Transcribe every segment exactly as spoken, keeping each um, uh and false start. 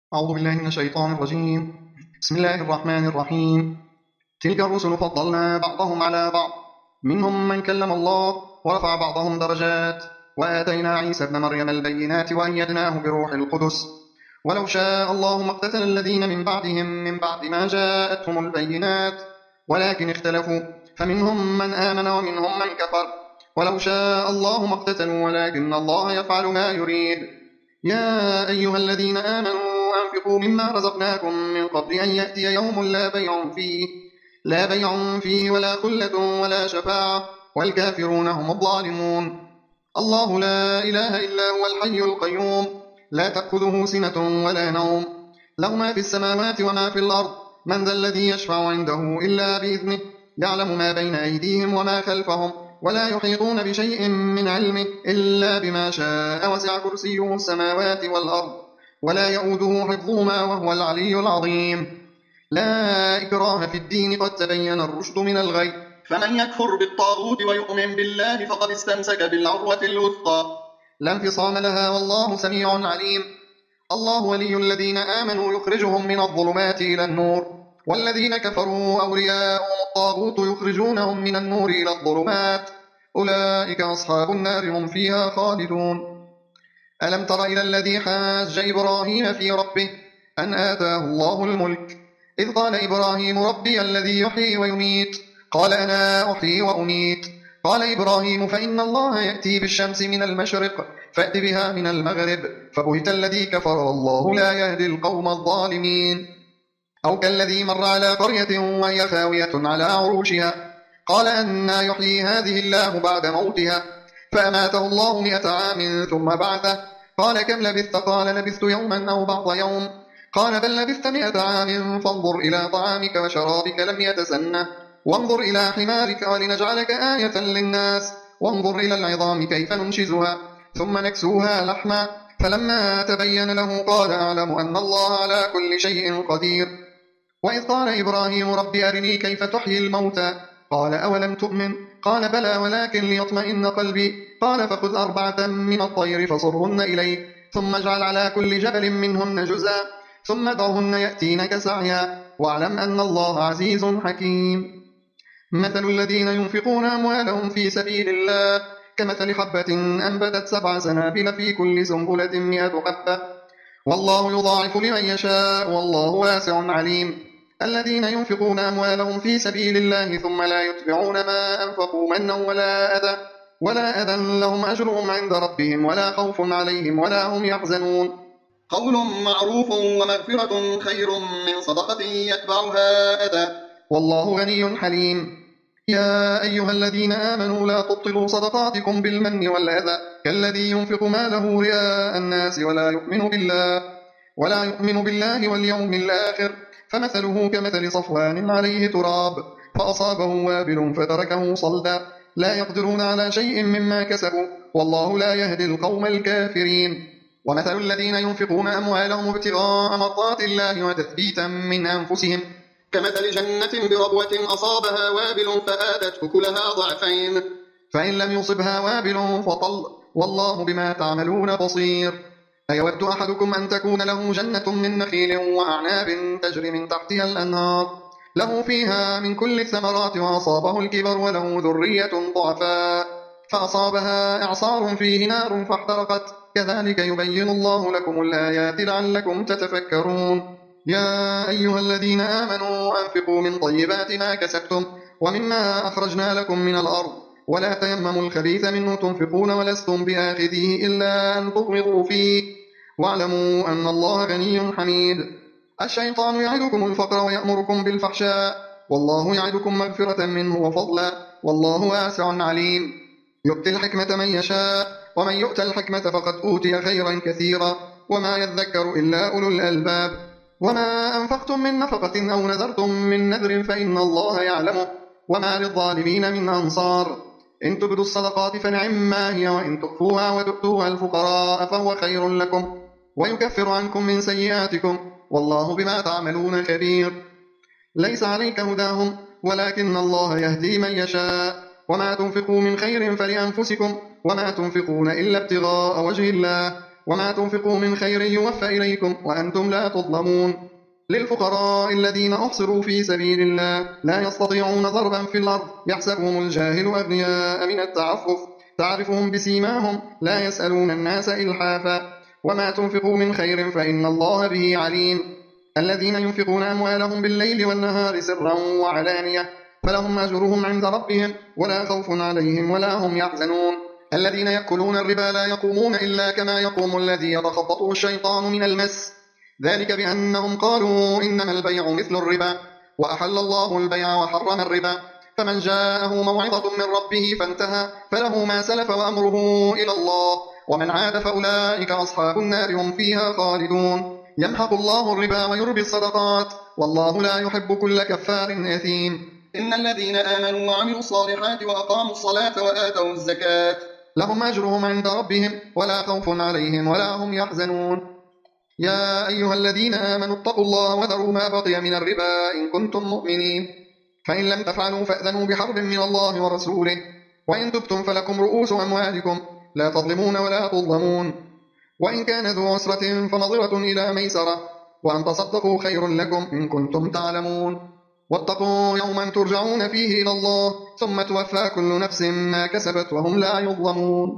أعوذ بالله من الشيطان الرجيم. بسم الله الرحمن الرحيم. تلك الرسل فضلنا بعضهم على بعض، منهم من كلم الله ورفع بعضهم درجات، وآتينا عيسى ابن مريم البينات وأيدناه بروح القدس. ولو شاء الله ما اقتتل الذين من بعدهم من بعد ما جاءتهم البينات، ولكن اختلفوا فمنهم من آمن ومنهم من كفر. ولو شاء الله ما اقتتلوا ولكن الله يفعل ما يريد. يا أيها الذين آمنوا أنفقوا مما رزقناكم من قبل أن يأتي يوم لا بيع فيه لا بيع فيه ولا خلة ولا شفاعة، والكافرون هم الظالمون. الله لا إله إلا هو الحي القيوم، لا تأخذه سنة ولا نوم، له ما في السماوات وما في الأرض. من ذا الذي يشفع عنده إلا بإذنه، يعلم ما بين أيديهم وما خلفهم، ولا يحيطون بشيء من علمه إلا بما شاء، وسع كرسيه السماوات والأرض، ولا يؤوده حفظهما وهو العلي العظيم. لا إكراه في الدين، قد تبين الرشد من الغي، فمن يكفر بالطاغوت ويؤمن بالله فقد استمسك بالعروة الوثقى، لا انفصام لها، والله سميع عليم. الله ولي الذين آمنوا يخرجهم من الظلمات إلى النور، والذين كفروا أولياءهم الطاغوت يخرجونهم من النور إلى الظلمات، أولئك أصحاب النار هم فيها خالدون. ألم تر إلى الذي حاج إبراهيم في ربه أن آتاه الله الملك، إذ قال إبراهيم ربي الذي يحيي ويميت، قال أنا أحيي وأميت. قال إبراهيم فإن الله يأتي بالشمس من المشرق فأت بها من المغرب، فبهت الذي كفر والله لا يهدي القوم الظالمين. أو كالذي مر على قرية وهي خاوية على عروشها، قال أنى يحيي هذه الله بعد موتها، فأماته الله مئة عام ثم بعثه، قال كم لبثت؟ قال لبثت يوما أو بعض يوم، قال بل لبثت مئة عام فانظر إلى طعامك وشرابك لم يتسنه، وانظر إلى حمارك ولنجعلك آية للناس، وانظر إلى العظام كيف ننشزها ثم نكسوها لحما، فلما تبين له قال أعلم أن الله على كل شيء قدير. وإذ قال إبراهيم رب أرني كيف تحيي الموتى، قال أولم تؤمن؟ قال بلى ولكن ليطمئن قلبي، قال فخذ أربعة من الطير فصرهن إليك، ثم اجعل على كل جبل منهن جزءا، ثم دعهن يأتينك سعيا، واعلم أن الله عزيز حكيم. مثل الذين ينفقون أموالهم في سبيل الله كمثل حبة أنبتت سبع سنابل في كل سنبلة مئة حبة، والله يضاعف لمن يشاء، والله واسع عليم. الذين ينفقون أموالهم في سبيل الله ثم لا يتبعون ما أنفقوا منا ولا أذى ولا أذى لهم أجرهم عند ربهم ولا خوف عليهم ولا هم يحزنون. قول معروف ومغفرة خير من صدقة يتبعها أذى، والله غني حليم. يا أيها الذين آمنوا لا تبطلوا صدقاتكم بالمن والأذى، كالذي ينفق ماله رئاء الناس ولا يؤمن بالله ولا يؤمن بالله واليوم الآخر، فمثله كمثل صفوان عليه تراب فأصابه وابل فتركه صلدا، لا يقدرون على شيء مما كسبوا، والله لا يهدي القوم الكافرين. ومثل الذين ينفقون أموالهم ابتغاء مرضات الله وتثبيتا من أنفسهم كمثل جنة بربوة أصابها وابل فآتت أكلها ضعفين، فإن لم يصبها وابل فطل، والله بما تعملون بصير. أيود أحدكم أن تكون له جنة من نخيل وأعناب تجري من تحتها الأنهار، له فيها من كل الثمرات وأصابه الكبر وله ذرية ضعفاء فأصابها إعصار فيه نار فاحترقت، كذلك يبين الله لكم الآيات لعلكم تتفكرون. يا أيها الذين آمنوا أنفقوا من طيبات ما كسبتم ومما أخرجنا لكم من الأرض، ولا تيمموا الخبيث منه تنفقون ولستم بآخذيه إلا أن تغمضوا فيه، واعلموا أن الله غني حميد. الشيطان يعدكم الفقر ويأمركم بالفحشاء، والله يعدكم مغفرة منه وفضلا، والله واسع عليم. يؤتي الحكمة من يشاء، ومن يؤت الحكمة فقد أوتي خيرا كثيرا، وما يذكر إلا أولو الألباب. وما أنفقتم من نفقة أو نذرتم من نذر فإن الله يعلمه، وما للظالمين من أنصار. إن تبدوا الصدقات فنعما هي، وإن تخفوها وتؤتوها الفقراء فهو خير لكم، ويكفر عنكم من سيئاتكم، والله بما تعملون خبير. ليس عليك هداهم ولكن الله يهدي من يشاء، وما تنفقوا من خير فلأنفسكم، وما تنفقون إلا ابتغاء وجه الله، وما تنفقوا من خير يوفى إليكم وأنتم لا تظلمون. للفقراء الذين أحصروا في سبيل الله لا يستطيعون ضربا في الأرض يحسبهم الجاهل أغنياء من التعفف تعرفهم بسيماهم لا يسألون الناس إلحافا وما تنفقوا من خير فإن الله به عليم. الذين ينفقون أموالهم بالليل والنهار سرا وعلانية فلهم أجرهم عند ربهم ولا خوف عليهم ولا هم يحزنون. الذين يأكلون الربا لا يقومون إلا كما يقوم الذي يتخبطه الشيطان من المس ذلك بأنهم قالوا إنما البيع مثل الربا وأحل الله البيع وحرم الربا فمن جاءه موعظة من ربه فانتهى فله ما سلف وأمره إلى الله ومن عاد فأولئك أصحاب النار هم فيها خالدون. يمحق الله الربا ويربي الصدقات والله لا يحب كل كفار أثيم. إن الذين آمنوا وعملوا الصالحات وأقاموا الصلاة وآتوا الزكاة لهم أجرهم عند ربهم ولا خوف عليهم ولا هم يحزنون. يا أيها الذين آمنوا اتقوا الله وذروا ما بقي من الربا إن كنتم مؤمنين فإن لم تفعلوا فأذنوا بحرب من الله ورسوله وإن تبتم فلكم رؤوس أموالكم لا تظلمون ولا تظلمون. وإن كان ذو عسرة فنظرة إلى ميسرة وأن تصدقوا خير لكم إن كنتم تعلمون. واتقوا يوما ترجعون فيه إلى الله ثم توفى كل نفس ما كسبت وهم لا يظلمون.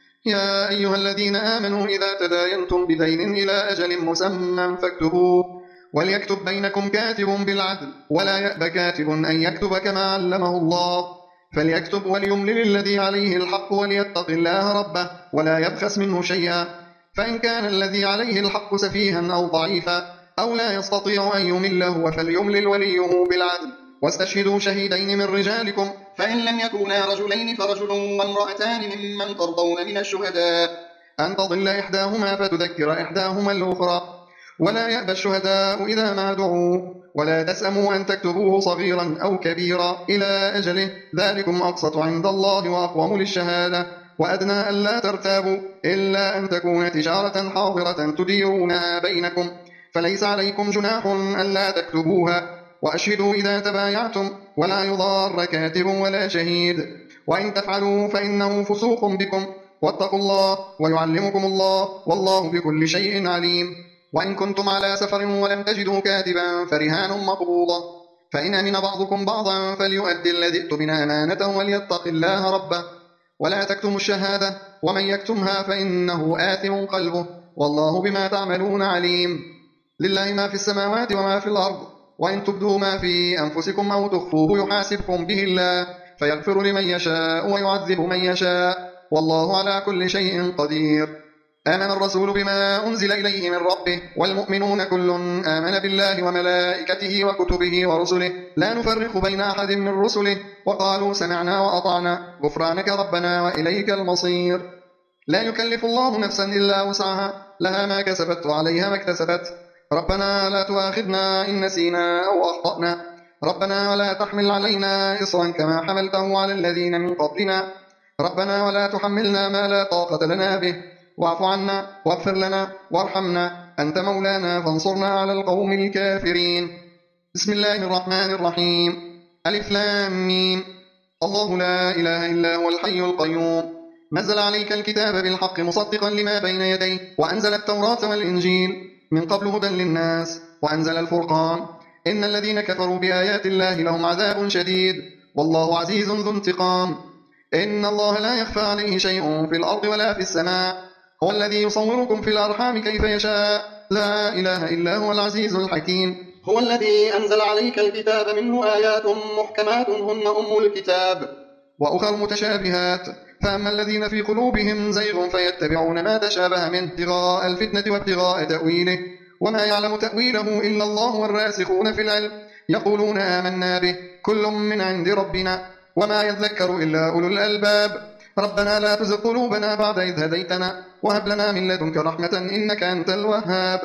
يا أيها الذين آمنوا إذا تداينتم بدين إلى أجل مسمى فاكتبوه وليكتب بينكم كاتب بالعدل ولا يأب كاتب أن يكتب كما علمه الله فليكتب وليملل الذي عليه الحق وليتق الله ربه ولا يبخس منه شيئا فإن كان الذي عليه الحق سفيها أو ضعيفا أو لا يستطيع أن يمله فليملل وليه بالعدل واستشهدوا شهيدين من رجالكم فإن لم يكونا رجلين فرجل وامرأتان ممن ترضون من الشهداء أن تضل إحداهما فتذكر إحداهما الأخرى ولا يأبى الشهداء إذا ما دعوا ولا تسأموا أن تكتبوه صغيرا أو كبيرا إلى أجله ذلكم أقسط عند الله وأقوم للشهادة وأدنى ألا ترتابوا إلا أن تكون تجارة حاضرة تديرونها بينكم فليس عليكم جناح ألا تكتبوها وأشهدوا إذا تبايعتم ولا يضار كاتب ولا شهيد وإن تفعلوا فإنه فسوق بكم واتقوا الله ويعلمكم الله والله بكل شيء عليم. وإن كنتم على سفر ولم تجدوا كاتبا فرهان مقبوضة فإن أمن بعضكم بعضا فليؤدي الذي ائتمن أمانته وليتق الله ربه ولا تكتموا الشهادة ومن يكتمها فإنه آثم قلبه والله بما تعملون عليم. لله ما في السماوات وما في الأرض وإن تبدوا ما في أنفسكم أو تخفوه يحاسبكم به الله فيغفر لمن يشاء ويعذب من يشاء والله على كل شيء قدير. آمن الرسول بما أنزل إليه من ربه والمؤمنون كل آمن بالله وملائكته وكتبه ورسله لا نفرق بين أحد من رسله وقالوا سمعنا وأطعنا غفرانك ربنا وإليك المصير. لا يكلف الله نفسا إلا وسعها لها ما كسبت وعليها ما اكتسبت ربنا لا تؤاخذنا إن نسينا أو أخطأنا ربنا ولا تحمل علينا إصرا كما حملته على الذين من قبلنا ربنا ولا تحملنا ما لا طاقة لنا به واعف عنا واغفر لنا وارحمنا أنت مولانا فانصرنا على القوم الكافرين. بسم الله الرحمن الرحيم. ألف لام ميم. الله لا إله إلا هو الحي القيوم نزل عليك الكتاب بالحق مصدقا لما بين يديه وأنزل التوراة والإنجيل من قبل هدى للناس وأنزل الفرقان إن الذين كفروا بآيات الله لهم عذاب شديد والله عزيز ذو انتقام. إن الله لا يخفى عليه شيء في الأرض ولا في السماء هو الذي يصوركم في الأرحام كيف يشاء لا إله إلا هو العزيز الحكيم. هو الذي أنزل عليك الكتاب منه آيات محكمات هن أم الكتاب وأخر متشابهات فأما الذين في قلوبهم زيغ فيتبعون ما تشابه منه ابتغاء الفتنة وابتغاء تأويله وما يعلم تأويله إلا الله والراسخون في العلم يقولون آمنا به كل من عند ربنا وما يذكر إلا أولو الألباب. ربنا لا تزغ قلوبنا بعد إذ هديتنا وهب لنا من لدنك رحمة إنك أنت الوهاب.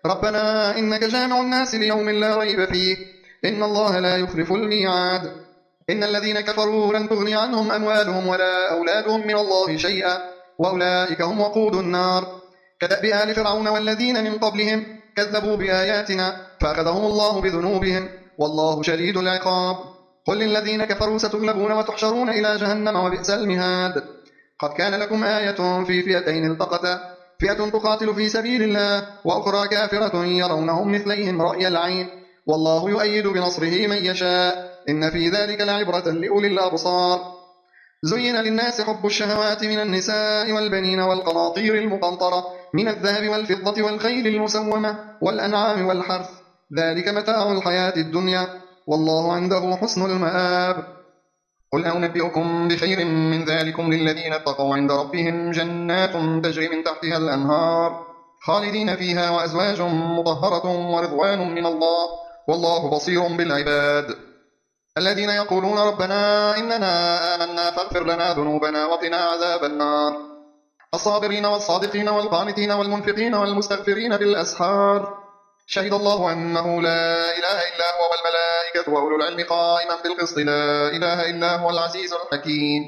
ربنا إنك جامع الناس ليوم لا ريب فيه إن الله لا يخلف الميعاد. إن الذين كفروا لن تغني عنهم أموالهم ولا أولادهم من الله شيئا وأولئك هم وقود النار. كدأب آل فرعون والذين من قبلهم كذبوا بآياتنا فأخذهم الله بذنوبهم والله شديد العقاب. قل للذين كفروا ستغلبون وتحشرون إلى جهنم وبئس المهاد. قد كان لكم آية في فئتين التقتا فئة تقاتل في سبيل الله وأخرى كافرة يرونهم مثليهم رأي العين والله يؤيد بنصره من يشاء إن في ذلك لعبرة لأولي الأبصار. زين للناس حب الشهوات من النساء والبنين والقناطير المقنطرة من الذهب والفضة والخيل المسومة والأنعام والحرث ذلك متاع الحياة الدنيا والله عنده حسن المآب. قل أنبئكم بخير من ذلكم للذين اتقوا عند ربهم جنات تجري من تحتها الأنهار خالدين فيها وأزواج مطهرة ورضوان من الله والله بصير بالعباد. الذين يقولون ربنا إننا آمنا فاغفر لنا ذنوبنا وقنا عذاب النار الصابرين والصادقين والقانتين والمنفقين والمستغفرين بالأسحار شهد الله أنه لا إله إلا هو والملائكة وأولو العلم قائما بالقسط لا إله إلا هو العزيز الحكيم.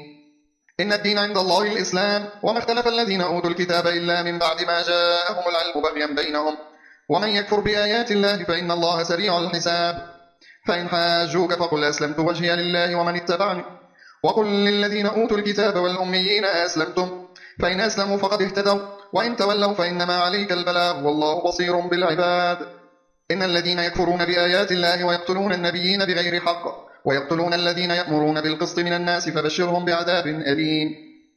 إن الدين عند الله الإسلام وما اختلف الذين أوتوا الكتاب إلا من بعد ما جاءهم العلم بغيا بينهم ومن يكفر بآيات الله فإن الله سريع الحساب. فإن حاجوك فقل أسلمت وجهي لله ومن اتبعني وقل للذين أوتوا الكتاب والأميين أسلمتم فإن أسلموا فقد اهتدوا وإن تولوا فإنما عليك البلاغ والله بصير بالعباد. إن الذين يكفرون بآيات الله ويقتلون النبيين بغير حق ويقتلون الذين يأمرون بالقسط من الناس فبشرهم بعذاب أليم.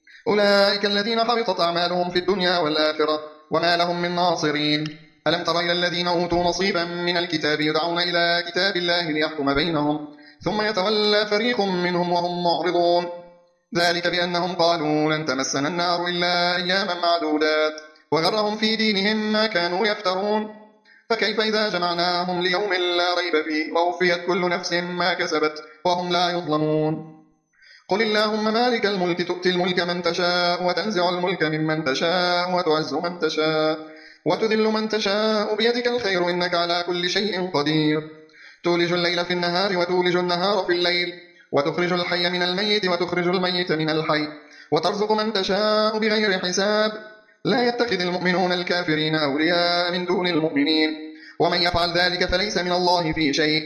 أولئك الذين حبطت أعمالهم في الدنيا والآخرة وما لهم من ناصرين. ألم تر إلى الذين أوتوا نصيبا من الكتاب يدعون إلى كتاب الله ليحكم بينهم ثم يتولى فريق منهم وهم معرضون ذلك بأنهم قالوا لن تمسنا النار إلا أياما معدودات وغرهم في دينهم ما كانوا يفترون فكيف إذا جمعناهم ليوم لا ريب فيه ووفيت كل نفس ما كسبت وهم لا يظلمون. قل اللهم مالك الملك تؤتي الملك من تشاء وتنزع الملك ممن تشاء وتعز من تشاء وتذل من تشاء بيدك الخير إنك على كل شيء قدير تولج الليل في النهار وتولج النهار في الليل وتخرج الحي من الميت وتخرج الميت من الحي وترزق من تشاء بغير حساب لا يتخذ المؤمنون الكافرين أولياء من دون المؤمنين ومن يفعل ذلك فليس من الله في شيء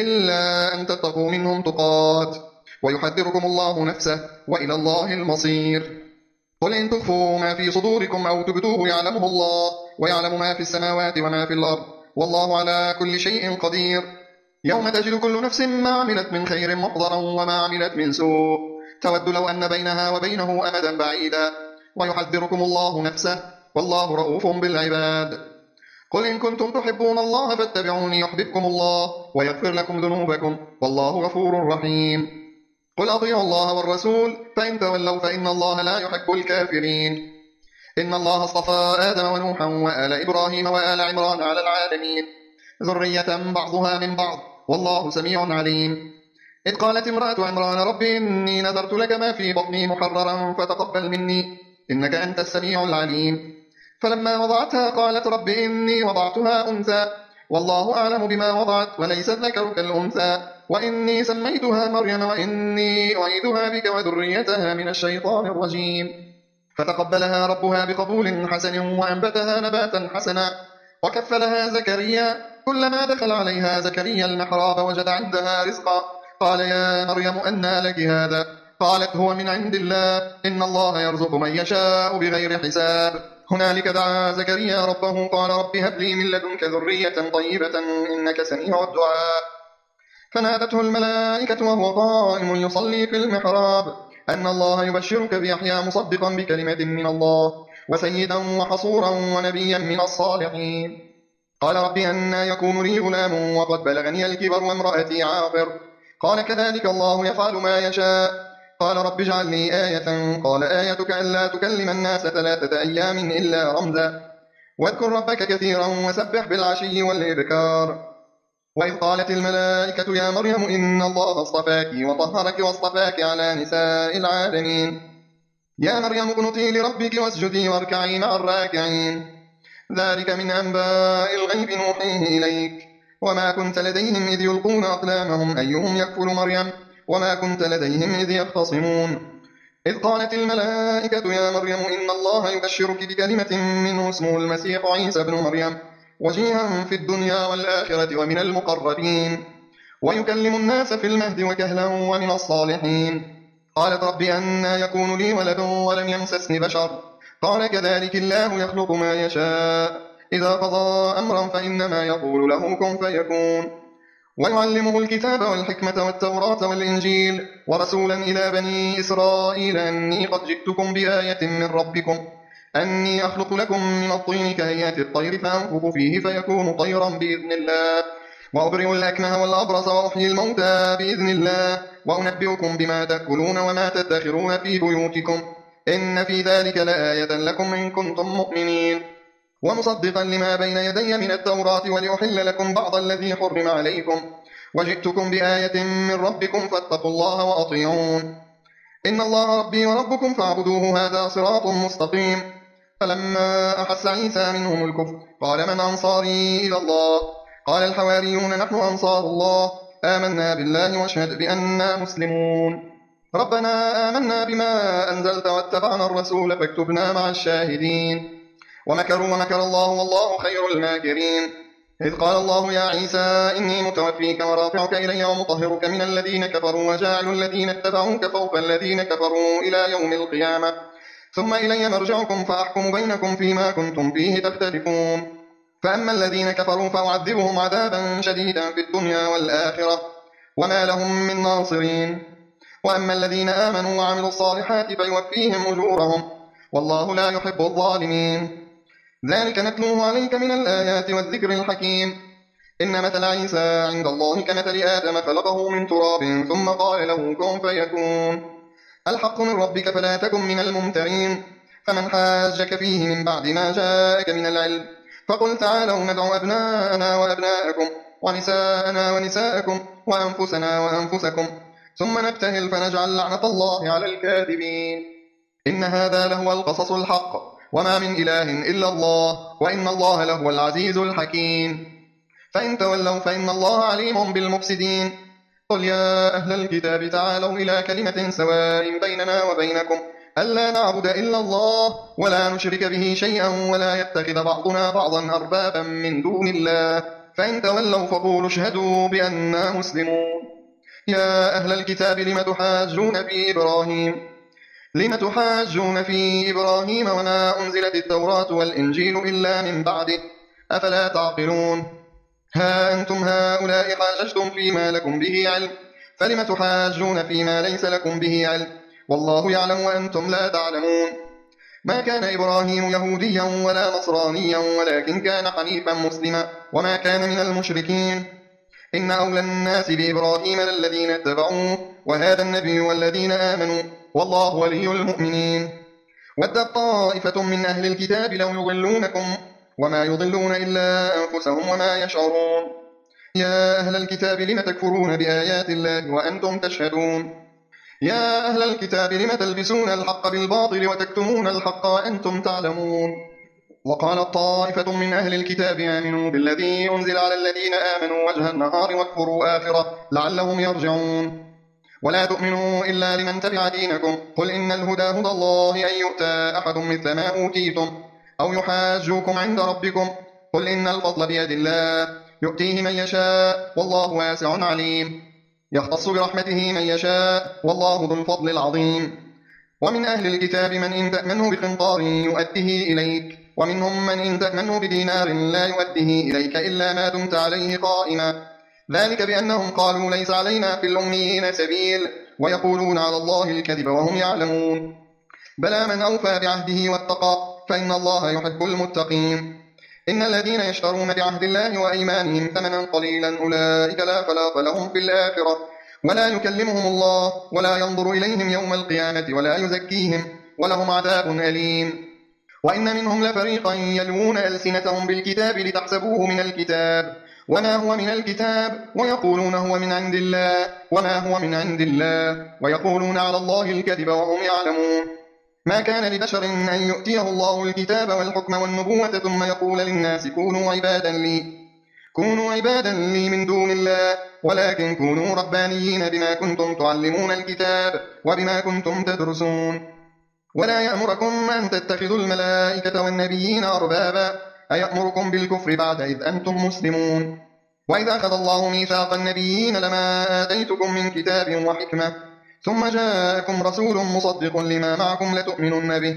إلا أن تتقوا منهم تقات ويحذركم الله نفسه وإلى الله المصير. قل إن تخفوا ما في صدوركم أو تبدوه يعلمه الله ويعلم ما في السماوات وما في الأرض والله على كل شيء قدير. يوم تجد كل نفس ما عملت من خير محضرا وما عملت من سوء تود لو أن بينها وبينه أمدا بعيدا ويحذركم الله نفسه والله رؤوف بالعباد. قل إن كنتم تحبون الله فاتبعوني يحببكم الله ويغفر لكم ذنوبكم والله غفور رحيم. قل أطيعوا الله والرسول فإن تولوا فإن الله لا يحب الكافرين. إن الله اصطفى آدم ونوحا وآل إبراهيم وآل عمران على العالمين ذرية بعضها من بعض والله سميع عليم. إذ قالت امرأة عمران رب إني نذرت لك ما في بطني محررا فتقبل مني إنك أنت السميع العليم. فلما وضعتها قالت رب إني وضعتها أنثى والله أعلم بما وضعت وليس الذكر كالأنثى وإني سميتها مريم وإني أعيذها بك وذريتها من الشيطان الرجيم. فتقبلها ربها بقبول حسن وأنبتها نباتا حسنا وكفلها زكريا كلما دخل عليها زكريا المحراب وجد عندها رزقا قال يا مريم أنى لك هذا قالت هو من عند الله إن الله يرزق من يشاء بغير حساب. هنالك دعا زكريا ربه قال رب هب لي من لدنك ذرية طيبة إنك سميع الدعاء. فنادته الملائكة وهو قائم يصلي في المحراب أن الله يبشرك بيحيى مصدقا بكلمة من الله وسيدا وحصورا ونبيا من الصالحين. قال رب أنى يكون لي غلام وقد بلغني الكبر وامرأتي عاقر قال كذلك الله يفعل ما يشاء. قال رب اجعل لي آية قال آيتك ألا تكلم الناس ثلاثة أيام إلا رمزا واذكر ربك كثيرا وسبح بالعشي والإبكار. وإذ قالت الملائكة يا مريم إن الله اصطفاك وطهرك واصطفاك على نساء العالمين يا مريم اقنتي لربك واسجدي واركعي مع الراكعين. ذلك من أنباء الغيب نوحيه إليك وما كنت لديهم إذ يلقون أقلامهم أيهم يكفل مريم وما كنت لديهم إذ يختصمون. إذ قالت الملائكة يا مريم إن الله يبشرك بكلمة منه اسمه المسيح عيسى بن مريم وجيها في الدنيا والآخرة ومن المقربين ويكلم الناس في المهد وكهلا ومن الصالحين. قالت رب أنى يكون لي ولد ولم يمسسني بشر قال كذلك الله يخلق ما يشاء إذا قضى أمرا فإنما يقول له كن فيكون ويعلمه الكتاب والحكمة والتوراة والإنجيل ورسولا إلى بني إسرائيل أني قد جئتكم بآية من ربكم أني أخلق لكم من الطين كهيئة الطير فأنفخ فيه فيكون طيرا بإذن الله وأبرئ الأكمه والأبرص وأحيي الموتى بإذن الله وأنبئكم بما تأكلون وما تدخرون في بيوتكم إن في ذلك لآية لكم إن كنتم مؤمنين ومصدقا لما بين يدي من التوراة ولأحل لكم بعض الذي حرم عليكم وجئتكم بآية من ربكم فاتقوا الله وأطيعون إن الله ربي وربكم فاعبدوه هذا صراط مستقيم فلما أحس عيسى منهم الكفر قال من أنصاري إلى الله قال الحواريون نحن أنصار الله آمنا بالله واشهد بأننا مسلمون ربنا آمنا بما أنزلت واتبعنا الرسول فاكتبنا مع الشاهدين ومكروا ومكر الله والله خير الماكرين إذ قال الله يا عيسى إني متوفيك ورافعك إلي ومطهرك من الذين كفروا وجاعل الذين اتبعوك فوق الذين كفروا إلى يوم القيامة ثم إلي مرجعكم فأحكم بينكم فيما كنتم فيه تختلفون فأما الذين كفروا فأعذبهم عذابا شديدا في الدنيا والآخرة وما لهم من ناصرين وأما الذين آمنوا وعملوا الصالحات فيوفيهم أجورهم والله لا يحب الظالمين ذلك نتلوه عليك من الآيات والذكر الحكيم إن مثل عيسى عند الله كمثل آدم خلقه من تراب ثم قال له كن فيكون الحق من ربك فلا تكن من الممترين فمن حاجك فيه من بعد ما جاءك من العلم فقل تعالوا ندعو أبناءنا وأبناءكم ونساءنا ونساءكم وأنفسنا وأنفسكم ثم نبتهل فنجعل لعنة الله على الكاذبين إن هذا لهو القصص الحق وما من إله إلا الله وإن الله لهو العزيز الحكيم فإن تولوا فإن الله عليم بالمفسدين قل يا أهل الكتاب تعالوا إلى كلمة سواء بيننا وبينكم ألا نعبد إلا الله ولا نشرك به شيئا ولا يتخذ بعضنا بعضا أربابا من دون الله فإن تولوا فقولوا اشهدوا بأننا مسلمون يا أهل الكتاب لم تحاجون في إبراهيم لم تحاجون في إبراهيم وما أنزلت التوراة والإنجيل إلا من بعده أفلا تعقلون ها أنتم هؤلاء حاججتم فيما لكم به علم فلم تحاجون فيما ليس لكم به علم والله يعلم وأنتم لا تعلمون ما كان إبراهيم يهوديا ولا نصرانيا ولكن كان حنيفا مسلما وما كان من المشركين إن أولى الناس بإبراهيم للذين اتبعوه وهذا النبي والذين آمنوا والله ولي المؤمنين ودت طائفة من أهل الكتاب لو يضلونكم وما يضلون إلا أنفسهم وما يشعرون يا أهل الكتاب لم تكفرون بآيات الله وأنتم تشهدون يا أهل الكتاب لم تلبسون الحق بالباطل وتكتمون الحق وأنتم تعلمون وقالت طائفة من أهل الكتاب آمنوا بالذي أنزل على الذين آمنوا وجه النهار واكفروا آخرة لعلهم يرجعون ولا تؤمنوا إلا لمن تبع دينكم قل إن الهدى هدى الله أن يؤتى أحد مثل ما أوتيتم أو يحاجوكم عند ربكم قل إن الفضل بيد الله يؤتيه من يشاء والله واسع عليم يختص برحمته من يشاء والله ذو الفضل العظيم ومن أهل الكتاب من إن تأمنه بقنطار يؤديه إليك ومنهم من إن تأمنه بدينار لا يؤديه إليك إلا ما دمت عليه قائما ذلك بأنهم قالوا ليس علينا في الأميين سبيل ويقولون على الله الكذب وهم يعلمون بلى من أوفى بعهده واتقى فإن الله يحب المتقين إن الذين يشترون بعهد الله وأيمانهم ثمنا قليلا أولئك لا خلاق لهم في الآخرة ولا يكلمهم الله ولا ينظر إليهم يوم القيامة ولا يزكيهم ولهم عذاب أليم وإن منهم لفريقا يلوون ألسنتهم بالكتاب لتحسبوه من الكتاب وما هو من الكتاب ويقولون هو من عند الله وما هو من عند الله ويقولون على الله الكذب وهم يعلمون ما كان لبشر أن يؤتيه الله الكتاب والحكم والنبوة ثم يقول للناس كونوا عبادا لي كونوا عبادا لي من دون الله ولكن كونوا ربانيين بما كنتم تعلمون الكتاب وبما كنتم تدرسون ولا يأمركم أن تتخذوا الملائكة والنبيين أربابا أيأمركم بالكفر بعد إذ أنتم مسلمون وإذا أخذ الله ميثاق النبيين لما آتيتكم من كتاب وحكمة ثم جاءكم رسول مصدق لما معكم لتؤمنن به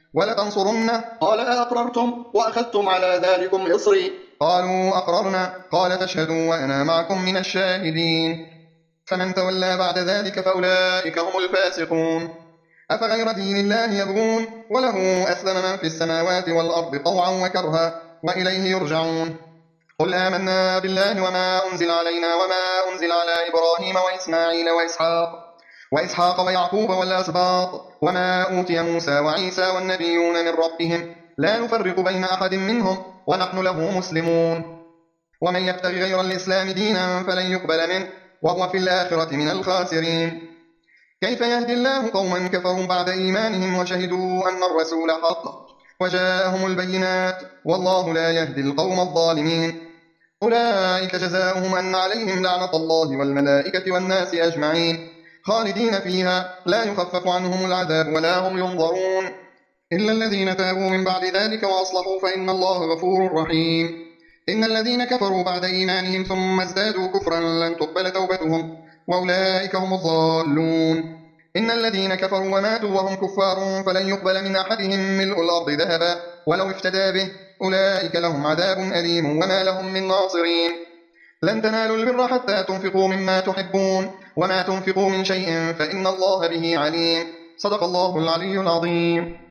ولتنصرنه؟ قال أأقررتم وأخذتم على ذلكم إصري؟ قالوا أقررنا. قال فاشهدوا وأنا معكم من الشاهدين. فمن تولى بعد ذلك فأولئك هم الفاسقون. أفغير دين الله يبغون وله أسلم من في السماوات والأرض طوعا وكرها وإليه يرجعون. قل آمنا بالله وما أنزل علينا وما أنزل على إبراهيم وإسماعيل وإسحاق وإسحاق ويعقوب والأسباط وما أوتي موسى وعيسى والنبيون من ربهم لا نفرق بين أحد منهم ونحن له مسلمون. ومن يبتغ غير الإسلام دينا فلن يقبل منه وهو في الآخرة من الخاسرين. كيف يهدي الله قوما كفروا بعد إيمانهم وشهدوا أن الرسول حق وجاءهم البينات والله لا يهدي القوم الظالمين. أولئك جزاؤهم أن عليهم لعنة الله والملائكة والناس أجمعين خالدين فيها لا يخفف عنهم العذاب ولا هم ينظرون إلا الذين تابوا من بعد ذلك وأصلحوا فإن الله غفور رحيم. إن الذين كفروا بعد إيمانهم ثم ازدادوا كفرا لن تقبل توبتهم وأولئك هم الضالون. إن الذين كفروا وماتوا وهم كفار فلن يقبل من أحدهم ملء الأرض ذهبا ولو افتدى به أولئك لهم عذاب أليم وما لهم من ناصرين. لن تنالوا البر حتى تنفقوا مما تحبون وما تنفقوا من شيء فإن الله به عليم. صدق الله العلي العظيم.